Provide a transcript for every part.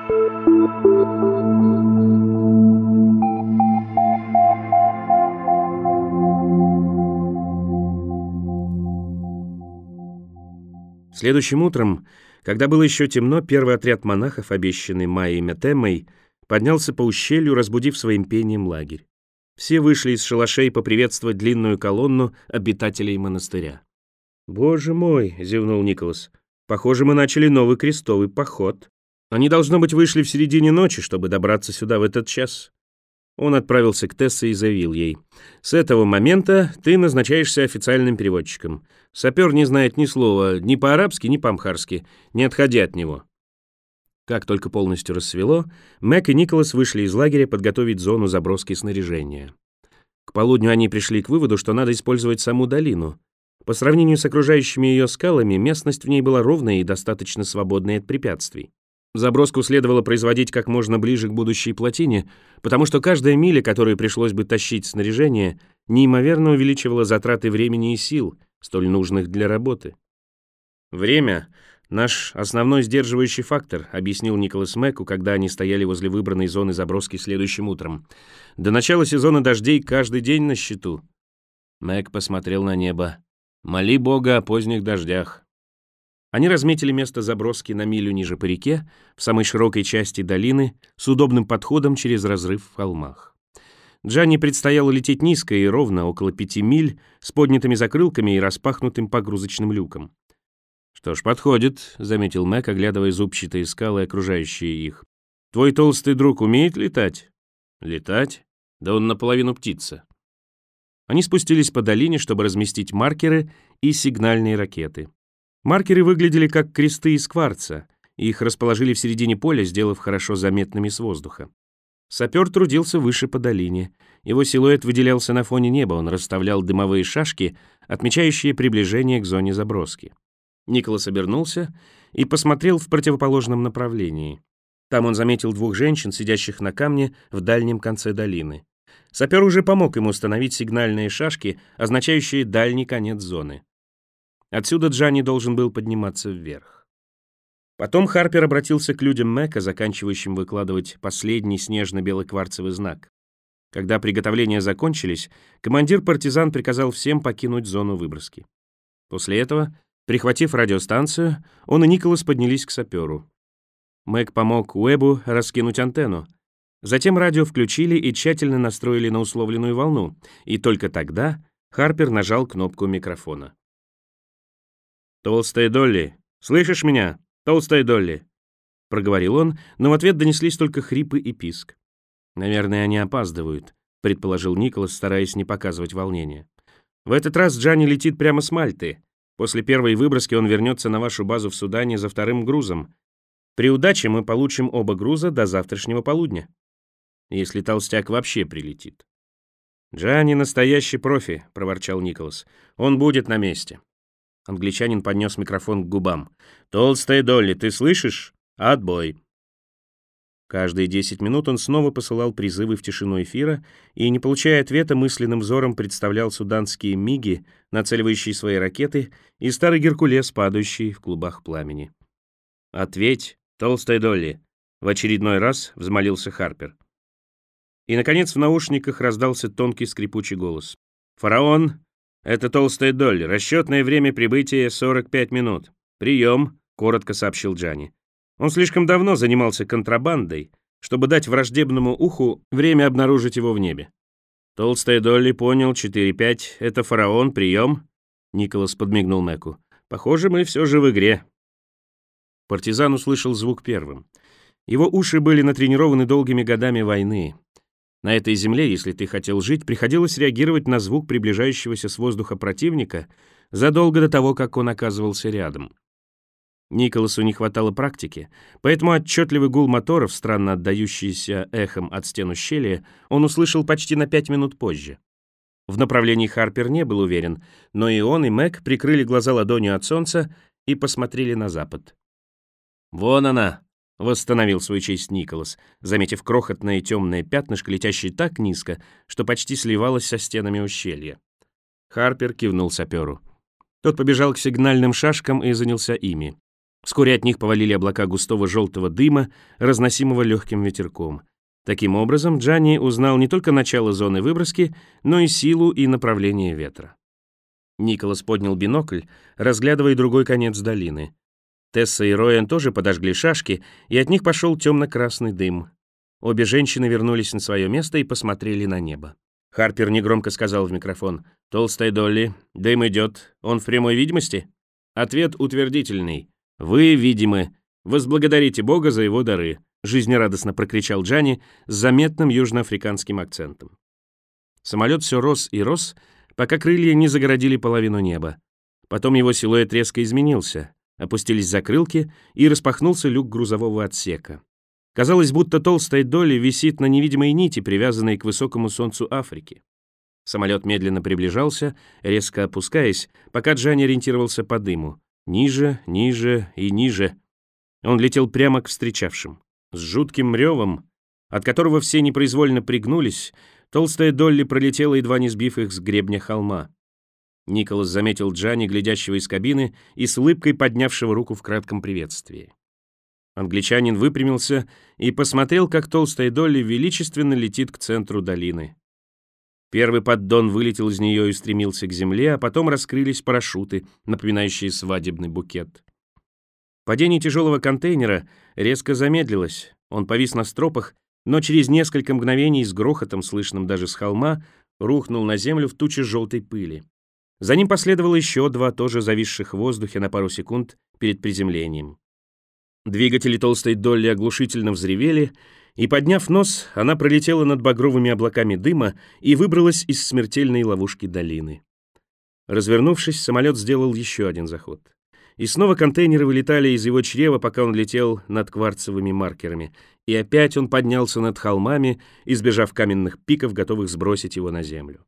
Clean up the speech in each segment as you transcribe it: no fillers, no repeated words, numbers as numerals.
Следующим утром, когда было еще темно, первый отряд монахов, обещанный Майей Метеммой, поднялся по ущелью, разбудив своим пением лагерь. Все вышли из шалашей поприветствовать длинную колонну обитателей монастыря. «Боже мой!» — зевнул Николас. «Похоже, мы начали новый крестовый поход. Они, должно быть, вышли в середине ночи, чтобы добраться сюда в этот час». Он отправился к Тессе и заявил ей: «С этого момента ты назначаешься официальным переводчиком. Сапер не знает ни слова ни по-арабски, ни по-амхарски. Не отходи от него». Как только полностью рассвело, Мэг и Николас вышли из лагеря подготовить зону заброски снаряжения. К полудню они пришли к выводу, что надо использовать саму долину. По сравнению с окружающими ее скалами, местность в ней была ровная и достаточно свободной от препятствий. Заброску следовало производить как можно ближе к будущей плотине, потому что каждая миля, которую пришлось бы тащить снаряжение, неимоверно увеличивала затраты времени и сил, столь нужных для работы. «Время — наш основной сдерживающий фактор», — объяснил Николас Мэку, когда они стояли возле выбранной зоны заброски следующим утром. «До начала сезона дождей каждый день на счету». Мэк посмотрел на небо. «Моли Бога о поздних дождях». Они разметили место заброски на милю ниже по реке, в самой широкой части долины, с удобным подходом через разрыв в холмах. Джанни предстояло лететь низко и ровно, около 5 миль, с поднятыми закрылками и распахнутым погрузочным люком. «Что ж, подходит», — заметил Мэг, оглядывая зубчатые скалы, окружающие их. «Твой толстый друг умеет летать?» «Летать? Да он наполовину птица». Они спустились по долине, чтобы разместить маркеры и сигнальные ракеты. Маркеры выглядели как кресты из кварца, и их расположили в середине поля, сделав хорошо заметными с воздуха. Сапер трудился выше по долине. Его силуэт выделялся на фоне неба, он расставлял дымовые шашки, отмечающие приближение к зоне заброски. Николас обернулся и посмотрел в противоположном направлении. Там он заметил 2 женщин, сидящих на камне в дальнем конце долины. Сапер уже помог ему установить сигнальные шашки, означающие дальний конец зоны. Отсюда Джанни должен был подниматься вверх. Потом Харпер обратился к людям Мэка, заканчивающим выкладывать последний снежно-белый кварцевый знак. Когда приготовления закончились, командир партизан приказал всем покинуть зону выброски. После этого, прихватив радиостанцию, он и Николас поднялись к саперу. Мэк помог Уэбу раскинуть антенну. Затем радио включили и тщательно настроили на условленную волну, и только тогда Харпер нажал кнопку микрофона. «Толстая Долли, слышишь меня? Толстая Долли!» — проговорил он, но в ответ донеслись только хрипы и писк. «Наверное, они опаздывают», — предположил Николас, стараясь не показывать волнения. «В этот раз Джанни летит прямо с Мальты. После первой выброски он вернется на вашу базу в Судане за 2-м грузом. При удаче мы получим оба груза до завтрашнего полудня. Если толстяк вообще прилетит». «Джанни настоящий профи», — проворчал Николас. «Он будет на месте». Англичанин поднес микрофон к губам. «Толстая Долли, ты слышишь? Отбой!» Каждые 10 минут он снова посылал призывы в тишину эфира и, не получая ответа, мысленным взором представлял суданские миги, нацеливающие свои ракеты, и старый Геркулес, падающий в клубах пламени. «Ответь, Толстая Долли!» — в очередной раз взмолился Харпер. И, наконец, в наушниках раздался тонкий скрипучий голос. «Фараон! Это Толстая Долли. Расчетное время прибытия 45 минут. Прием!» — коротко сообщил Джанни. Он слишком давно занимался контрабандой, чтобы дать враждебному уху время обнаружить его в небе. «Толстая Долли понял, 4-5. Это Фараон, прием!» Николас подмигнул Мэку. «Похоже, мы все же в игре». Партизан услышал звук первым. Его уши были натренированы долгими годами войны. На этой земле, если ты хотел жить, приходилось реагировать на звук приближающегося с воздуха противника задолго до того, как он оказывался рядом. Николасу не хватало практики, поэтому отчетливый гул моторов, странно отдающийся эхом от стен ущелья, он услышал почти на 5 минут позже. В направлении Харпер не был уверен, но и он, и Мэг прикрыли глаза ладонью от солнца и посмотрели на запад. «Вон она!» — восстановил свою честь Николас, заметив крохотное темное пятнышко, летящее так низко, что почти сливалось со стенами ущелья. Харпер кивнул саперу. Тот побежал к сигнальным шашкам и занялся ими. Вскоре от них повалили облака густого желтого дыма, разносимого легким ветерком. Таким образом, Джанни узнал не только начало зоны выброски, но и силу и направление ветра. Николас поднял бинокль, разглядывая другой конец долины. Тесса и Роэн тоже подожгли шашки, и от них пошел темно-красный дым. Обе женщины вернулись на свое место и посмотрели на небо. Харпер негромко сказал в микрофон: «Толстая Долли, дым идет. Он в прямой видимости?» Ответ утвердительный. «Вы видимы. Возблагодарите Бога за его дары», — жизнерадостно прокричал Джанни с заметным южноафриканским акцентом. Самолет все рос и рос, пока крылья не загородили половину неба. Потом его силуэт резко изменился, опустились закрылки и распахнулся люк грузового отсека. Казалось, будто толстая Долли висит на невидимой нити, привязанной к высокому солнцу Африки. Самолет медленно приближался, резко опускаясь, пока Джанни ориентировался по дыму. Ниже, ниже и ниже. Он летел прямо к встречавшим. С жутким ревом, от которого все непроизвольно пригнулись, толстая Долли пролетела, едва не сбив их с гребня холма. Николас заметил Джанни, глядящего из кабины и с улыбкой поднявшего руку в кратком приветствии. Англичанин выпрямился и посмотрел, как толстая Долли величественно летит к центру долины. Первый поддон вылетел из нее и стремился к земле, а потом раскрылись парашюты, напоминающие свадебный букет. Падение тяжелого контейнера резко замедлилось. Он повис на стропах, но через несколько мгновений с грохотом, слышным даже с холма, рухнул на землю в туче желтой пыли. За ним последовало еще два, тоже зависших в воздухе на пару секунд перед приземлением. Двигатели толстой Долли оглушительно взревели, и, подняв нос, она пролетела над багровыми облаками дыма и выбралась из смертельной ловушки долины. Развернувшись, самолет сделал еще один заход. И снова контейнеры вылетали из его чрева, пока он летел над кварцевыми маркерами. И опять он поднялся над холмами, избежав каменных пиков, готовых сбросить его на землю.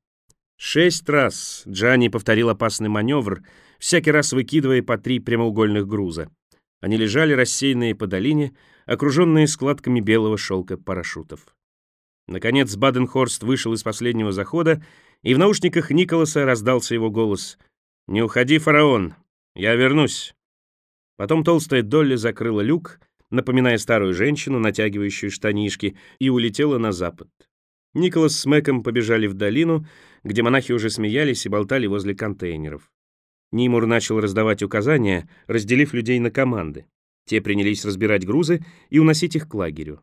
6 раз Джанни повторил опасный маневр, всякий раз выкидывая по 3 прямоугольных груза. Они лежали рассеянные по долине, окруженные складками белого шелка парашютов. Наконец Баденхорст вышел из последнего захода, и в наушниках Николаса раздался его голос: «Не уходи, фараон, я вернусь». Потом толстая Долли закрыла люк, напоминая старую женщину, натягивающую штанишки, и улетела на запад. Николас с Мэком побежали в долину, где монахи уже смеялись и болтали возле контейнеров. Нимур начал раздавать указания, разделив людей на команды. Те принялись разбирать грузы и уносить их к лагерю.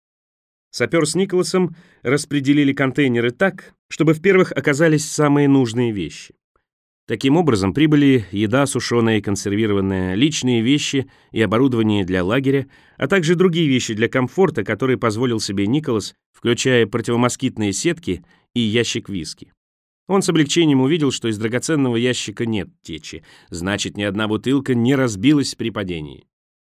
Сапер с Николасом распределили контейнеры так, чтобы в первых оказались самые нужные вещи. Таким образом, прибыли еда, сушеная и консервированная, личные вещи и оборудование для лагеря, а также другие вещи для комфорта, которые позволил себе Николас, включая противомоскитные сетки и ящик виски. Он с облегчением увидел, что из драгоценного ящика нет течи, значит, ни одна бутылка не разбилась при падении.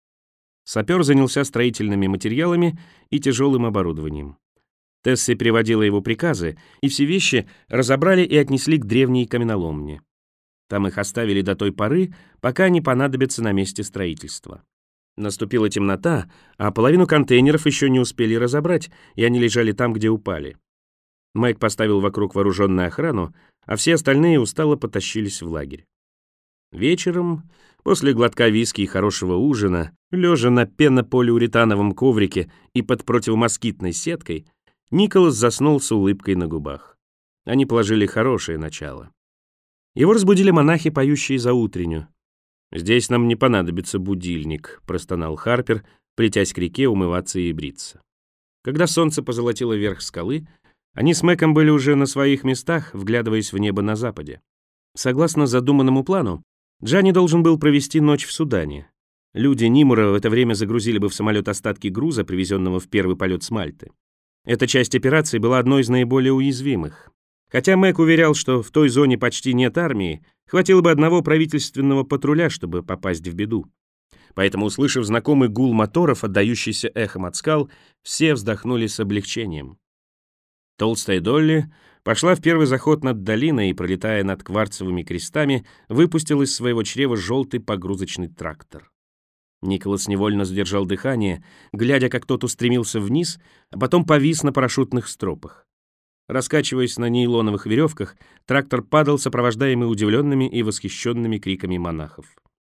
Сапер занялся строительными материалами и тяжелым оборудованием. Тесса переводила его приказы, и все вещи разобрали и отнесли к древней каменоломне. Там их оставили до той поры, пока не понадобятся на месте строительства. Наступила темнота, а половину контейнеров еще не успели разобрать, и они лежали там, где упали. Майк поставил вокруг вооруженную охрану, а все остальные устало потащились в лагерь. Вечером, после глотка виски и хорошего ужина, лежа на пенополиуретановом коврике и под противомоскитной сеткой, Николас заснул с улыбкой на губах. Они положили хорошее начало. Его разбудили монахи, поющие заутренню. «Здесь нам не понадобится будильник», — простонал Харпер, плетясь к реке умываться и бриться. Когда солнце позолотило верх скалы, они с Мэком были уже на своих местах, вглядываясь в небо на западе. Согласно задуманному плану, Джанни должен был провести ночь в Судане. Люди Нимура в это время загрузили бы в самолет остатки груза, привезенного в первый полет с Мальты. Эта часть операции была одной из наиболее уязвимых. Хотя Мэк уверял, что в той зоне почти нет армии, хватило бы одного правительственного патруля, чтобы попасть в беду. Поэтому, услышав знакомый гул моторов, отдающийся эхом от скал, все вздохнули с облегчением. Толстая Долли пошла в первый заход над долиной и, пролетая над кварцевыми крестами, выпустил из своего чрева желтый погрузочный трактор. Николас невольно задержал дыхание, глядя, как тот устремился вниз, а потом повис на парашютных стропах. Раскачиваясь на нейлоновых веревках, трактор падал, сопровождаемый удивленными и восхищенными криками монахов.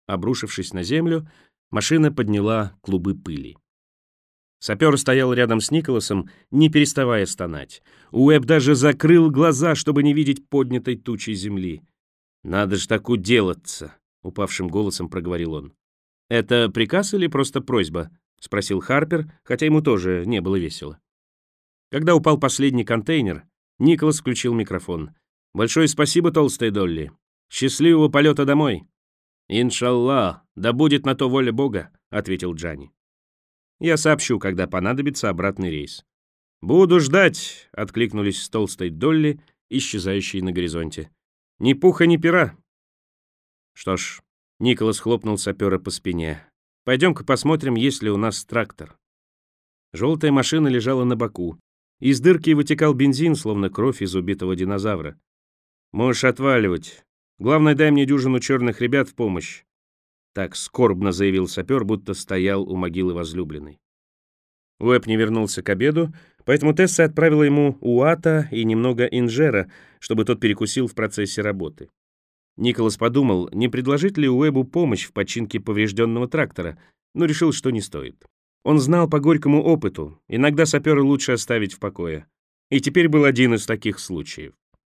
Обрушившись на землю, машина подняла клубы пыли. Сапер стоял рядом с Николасом, не переставая стонать. Уэбб даже закрыл глаза, чтобы не видеть поднятой тучи земли. «Надо ж так уделаться», — упавшим голосом проговорил он. «Это приказ или просто просьба?» — спросил Харпер, хотя ему тоже не было весело. Когда упал последний контейнер, Николас включил микрофон. «Большое спасибо, толстая Долли. Счастливого полета домой!» «Иншаллах, да будет на то воля Бога», — ответил Джанни. «Я сообщу, когда понадобится обратный рейс». «Буду ждать», — откликнулись с толстой Долли, исчезающей на горизонте. «Ни пуха, ни пера». «Что ж», — Николас хлопнул сапера по спине, «пойдем-ка посмотрим, есть ли у нас трактор». Желтая машина лежала на боку. Из дырки вытекал бензин, словно кровь из убитого динозавра. «Можешь отваливать. Главное, дай мне дюжину черных ребят в помощь», — так скорбно заявил сапер, будто стоял у могилы возлюбленной. Уэбб не вернулся к обеду, поэтому Тесса отправила ему уата и немного инжера, чтобы тот перекусил в процессе работы. Николас подумал, не предложить ли Уэббу помощь в починке поврежденного трактора, но решил, что не стоит. Он знал по горькому опыту, иногда сапера лучше оставить в покое. И теперь был один из таких случаев.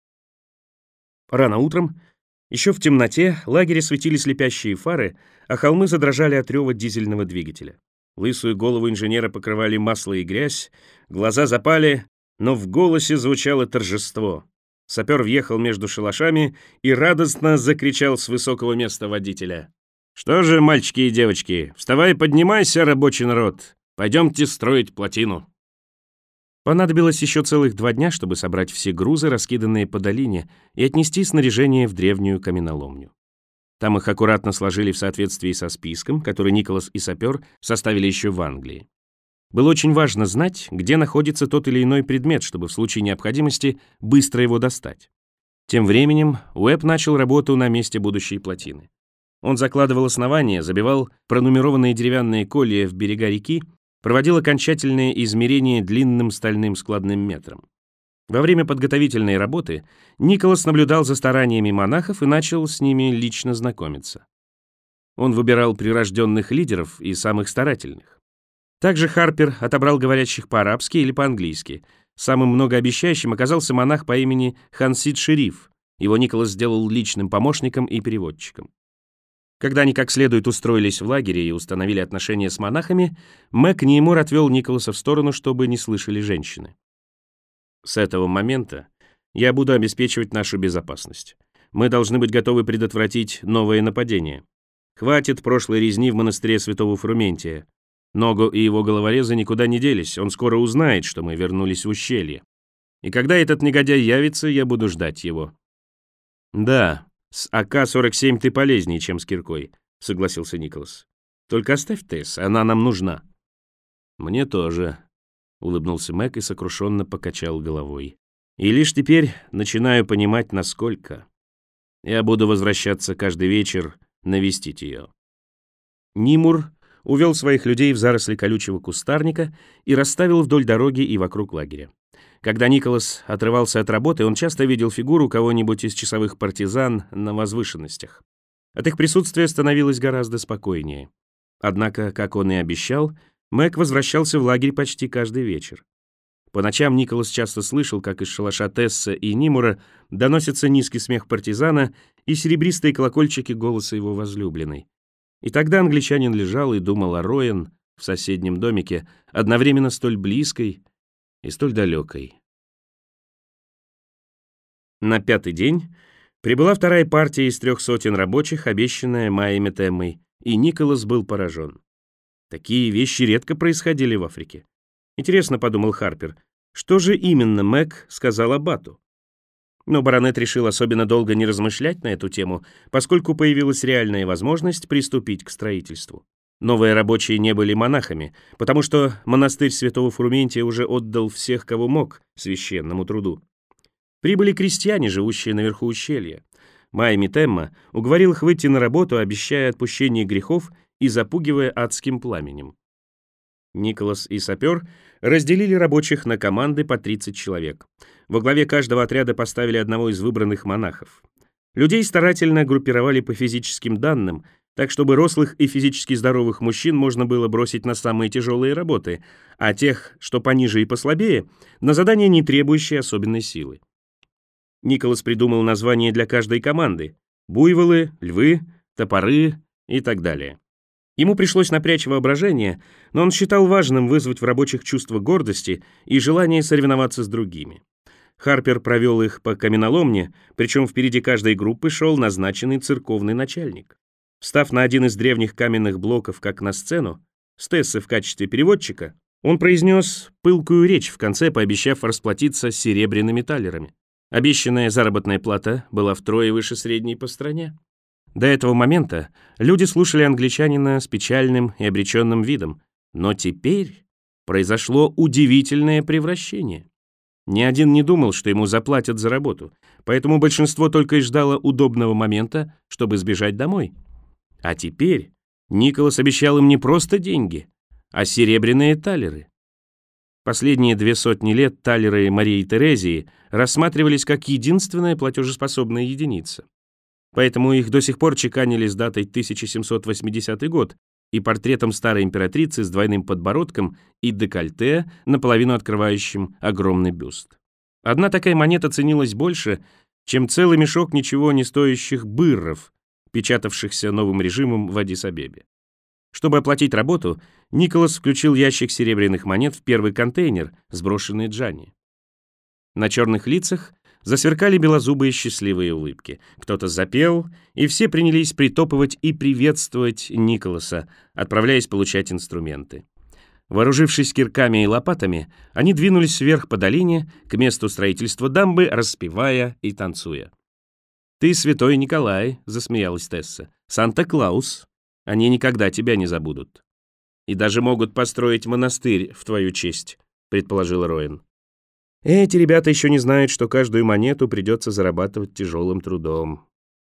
Рано утром, еще в темноте, лагере светили слепящие фары, а холмы задрожали от рева дизельного двигателя. Лысую голову инженера покрывали масло и грязь, глаза запали, но в голосе звучало торжество. Сапер въехал между шалашами и радостно закричал с высокого места водителя. «Что же, мальчики и девочки, вставай и поднимайся, рабочий народ! Пойдемте строить плотину!» Понадобилось еще целых 2 дня, чтобы собрать все грузы, раскиданные по долине, и отнести снаряжение в древнюю каменоломню. Там их аккуратно сложили в соответствии со списком, который Николас и сапер составили еще в Англии. Было очень важно знать, где находится тот или иной предмет, чтобы в случае необходимости быстро его достать. Тем временем Уэбб начал работу на месте будущей плотины. Он закладывал основания, забивал пронумерованные деревянные колья в берега реки, проводил окончательные измерения длинным стальным складным метром. Во время подготовительной работы Николас наблюдал за стараниями монахов и начал с ними лично знакомиться. Он выбирал прирожденных лидеров и самых старательных. Также Харпер отобрал говорящих по-арабски или по-английски. Самым многообещающим оказался монах по имени Хансид Шериф. Его Николас сделал личным помощником и переводчиком. Когда они как следует устроились в лагере и установили отношения с монахами, Мэг Нимур отвел Николаса в сторону, чтобы не слышали женщины. «С этого момента я буду обеспечивать нашу безопасность. Мы должны быть готовы предотвратить новое нападение. Хватит прошлой резни в монастыре святого Фрументия. Ногу и его головорезы никуда не делись, он скоро узнает, что мы вернулись в ущелье. И когда этот негодяй явится, я буду ждать его». «Да, с АК-47 ты полезнее, чем с киркой», — согласился Николас. «Только оставь Тесс, она нам нужна». «Мне тоже», — улыбнулся Мэг и сокрушенно покачал головой. «И лишь теперь начинаю понимать, насколько. Я буду возвращаться каждый вечер навестить ее». Нимур увел своих людей в заросли колючего кустарника и расставил вдоль дороги и вокруг лагеря. Когда Николас отрывался от работы, он часто видел фигуру кого-нибудь из часовых партизан на возвышенностях. От их присутствия становилось гораздо спокойнее. Однако, как он и обещал, Мэг возвращался в лагерь почти каждый вечер. По ночам Николас часто слышал, как из шалаша Тесса и Нимура доносится низкий смех партизана и серебристые колокольчики голоса его возлюбленной. И тогда англичанин лежал и думал о Роэн в соседнем домике, одновременно столь близкой и столь далекой. На 5-й день прибыла вторая партия из 300 рабочих, обещанная Майей Метеммой, и Николас был поражен. Такие вещи редко происходили в Африке. Интересно, подумал Харпер, что же именно Мэг сказал аббату? Но баронет решил особенно долго не размышлять на эту тему, поскольку появилась реальная возможность приступить к строительству. Новые рабочие не были монахами, потому что монастырь святого Фрументия уже отдал всех, кого мог, священному труду. Прибыли крестьяне, живущие наверху ущелья. Майя Метемма уговорил их выйти на работу, обещая отпущение грехов и запугивая адским пламенем. Николас и сапер разделили рабочих на команды по 30 человек. Во главе каждого отряда поставили одного из выбранных монахов. Людей старательно группировали по физическим данным, так чтобы рослых и физически здоровых мужчин можно было бросить на самые тяжелые работы, а тех, что пониже и послабее, на задания, не требующие особенной силы. Николас придумал названия для каждой команды: буйволы, львы, топоры и так далее. Ему пришлось напрячь воображение, но он считал важным вызвать в рабочих чувство гордости и желание соревноваться с другими. Харпер провел их по каменоломне, причем впереди каждой группы шел назначенный церковный начальник. Встав на один из древних каменных блоков, как на сцену, с Тессой в качестве переводчика, он произнес пылкую речь, в конце пообещав расплатиться серебряными талерами. Обещанная заработная плата была втрое выше средней по стране. До этого момента люди слушали англичанина с печальным и обреченным видом, но теперь произошло удивительное превращение. Ни один не думал, что ему заплатят за работу, поэтому большинство только и ждало удобного момента, чтобы сбежать домой. А теперь Николас обещал им не просто деньги, а серебряные талеры. Последние 200 лет талеры Марии Терезии рассматривались как единственная платежеспособная единица. Поэтому их до сих пор чеканили с датой 1780 год и портретом старой императрицы с двойным подбородком и декольте, наполовину открывающим огромный бюст. Одна такая монета ценилась больше, чем целый мешок ничего не стоящих бырров, печатавшихся новым режимом в Аддис-Абебе. Чтобы оплатить работу, Николас включил ящик серебряных монет в первый контейнер, сброшенный Джанни. На черных лицах засверкали белозубые счастливые улыбки. Кто-то запел, и все принялись притопывать и приветствовать Николаса, отправляясь получать инструменты. Вооружившись кирками и лопатами, они двинулись вверх по долине к месту строительства дамбы, распевая и танцуя. «Ты святой Николай», — засмеялась Тесса. «Санта-Клаус. Они никогда тебя не забудут. И даже могут построить монастырь в твою честь», — предположил Роэн. «Эти ребята еще не знают, что каждую монету придется зарабатывать тяжелым трудом».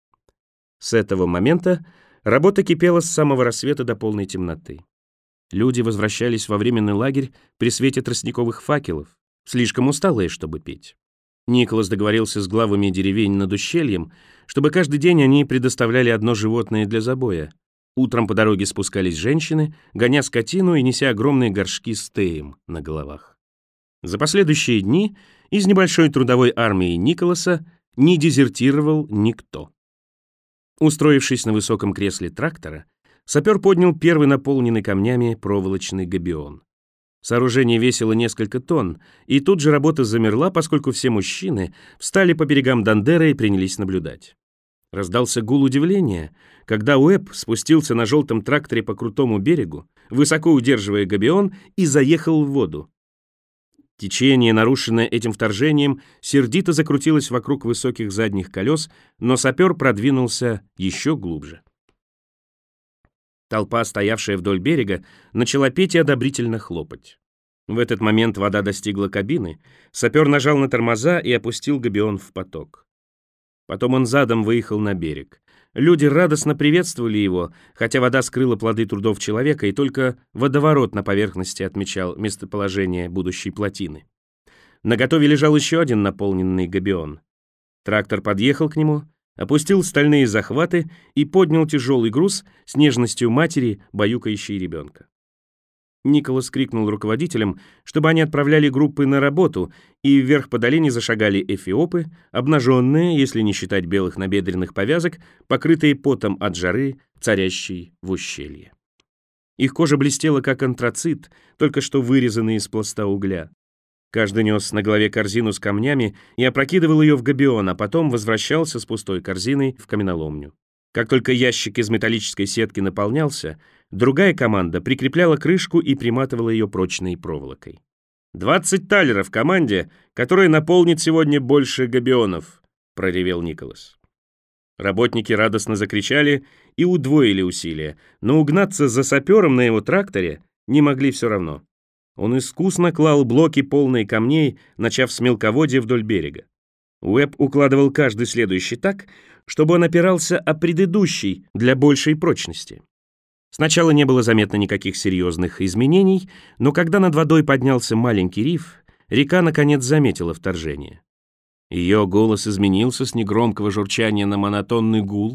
С этого момента работа кипела с самого рассвета до полной темноты. Люди возвращались во временный лагерь при свете тростниковых факелов, слишком усталые, чтобы петь. Николас договорился с главами деревень над ущельем, чтобы каждый день они предоставляли одно животное для забоя. Утром по дороге спускались женщины, гоня скотину и неся огромные горшки с теем на головах. За последующие дни из небольшой трудовой армии Николаса не дезертировал никто. Устроившись на высоком кресле трактора, сапер поднял первый наполненный камнями проволочный габион. Сооружение весило несколько тонн, и тут же работа замерла, поскольку все мужчины встали по берегам Дандеры и принялись наблюдать. Раздался гул удивления, когда Уэбб спустился на желтом тракторе по крутому берегу, высоко удерживая габион, и заехал в воду. Течение, нарушенное этим вторжением, сердито закрутилось вокруг высоких задних колес, но сапер продвинулся еще глубже. Толпа, стоявшая вдоль берега, начала петь и одобрительно хлопать. В этот момент вода достигла кабины, сапер нажал на тормоза и опустил габион в поток. Потом он задом выехал на берег. Люди радостно приветствовали его, хотя вода скрыла плоды трудов человека, и только водоворот на поверхности отмечал местоположение будущей плотины. Наготове лежал еще один наполненный габион. Трактор подъехал к нему, опустил стальные захваты и поднял тяжелый груз с нежностью матери, баюкающей ребенка. Николас крикнул руководителям, чтобы они отправляли группы на работу, и вверх по долине зашагали эфиопы, обнаженные, если не считать белых набедренных повязок, покрытые потом от жары, царящей в ущелье. Их кожа блестела, как антрацит, только что вырезанный из пласта угля. Каждый нес на голове корзину с камнями и опрокидывал ее в габион, а потом возвращался с пустой корзиной в каменоломню. Как только ящик из металлической сетки наполнялся, другая команда прикрепляла крышку и приматывала ее прочной проволокой. 20 талеров команде, которая наполнит сегодня больше габионов», — проревел Николас. Работники радостно закричали и удвоили усилия, но угнаться за сапером на его тракторе не могли все равно. Он искусно клал блоки, полные камней, начав с мелководья вдоль берега. Уэбб укладывал каждый следующий так, чтобы он опирался о предыдущий для большей прочности. Сначала не было заметно никаких серьезных изменений, но когда над водой поднялся маленький риф, река наконец заметила вторжение. Ее голос изменился с негромкого журчания на монотонный гул,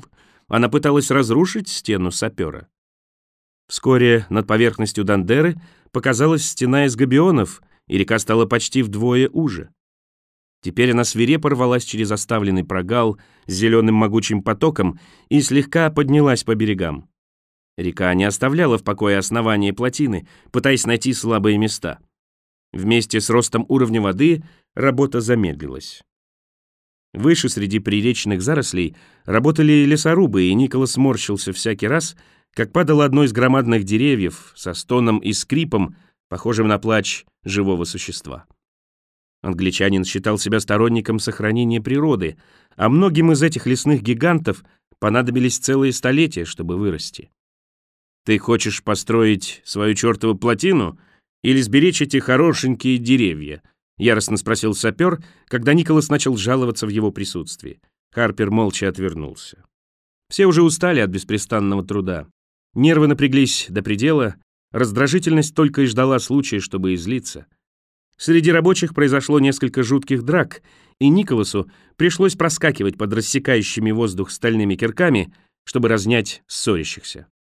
Она пыталась разрушить стену сапера. Вскоре над поверхностью Дандеры показалась стена из габионов, и река стала почти вдвое уже. Теперь она свирепо рвалась через оставленный прогал с зеленым могучим потоком и слегка поднялась по берегам. Река не оставляла в покое основания плотины, пытаясь найти слабые места. Вместе с ростом уровня воды работа замедлилась. Выше среди приречных зарослей работали лесорубы, и Николас морщился всякий раз, как падало одно из громадных деревьев со стоном и скрипом, похожим на плач живого существа. Англичанин считал себя сторонником сохранения природы, а многим из этих лесных гигантов понадобились целые столетия, чтобы вырасти. «Ты хочешь построить свою чертову плотину или сберечь эти хорошенькие деревья?» — яростно спросил сапер, когда Николас начал жаловаться в его присутствии. Харпер молча отвернулся. Все уже устали от беспрестанного труда. Нервы напряглись до предела, раздражительность только и ждала случая, чтобы излиться. Среди рабочих произошло несколько жутких драк, и Николасу пришлось проскакивать под рассекающими воздух стальными кирками, чтобы разнять ссорящихся.